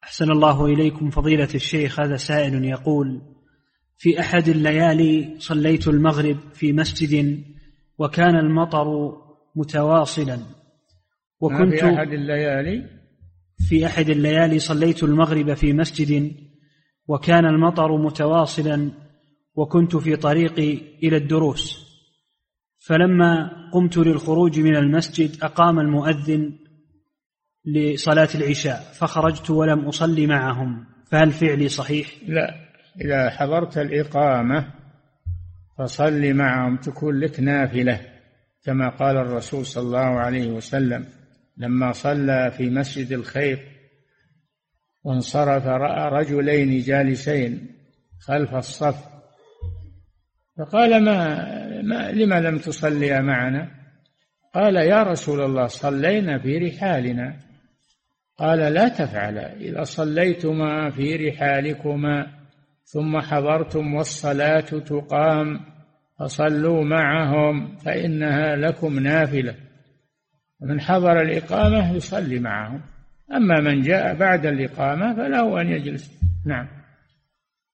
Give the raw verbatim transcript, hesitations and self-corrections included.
أحسن الله إليكم فضيلة الشيخ. هذا سائل يقول: في أحد الليالي صليت المغرب في مسجد وكان المطر متواصلا، وكنت في أحد الليالي في أحد الليالي صليت المغرب في مسجد وكان المطر متواصلا، وكنت في طريقي إلى الدروس، فلما قمت للخروج من المسجد أقام المؤذن لصلاة العشاء فخرجت ولم أصلي معهم، فهل فعلي صحيح؟ لا، إذا حضرت الإقامة فصلي معهم، تكون لك نافلة، كما قال الرسول صلى الله عليه وسلم لما صلى في مسجد الخير وانصرف رأى رجلين جالسين خلف الصف فقال: ما, ما لما لم تصليا معنا؟ قال: يا رسول الله صلينا في رحالنا. قال: لا تفعلا، إذا صليتما في رحالكما ثم حضرتم والصلاة تقام فصلوا معهم فإنها لكم نافلة. من حضر الإقامة يصلي معهم، أما من جاء بعد الإقامة فله أن يجلس. نعم.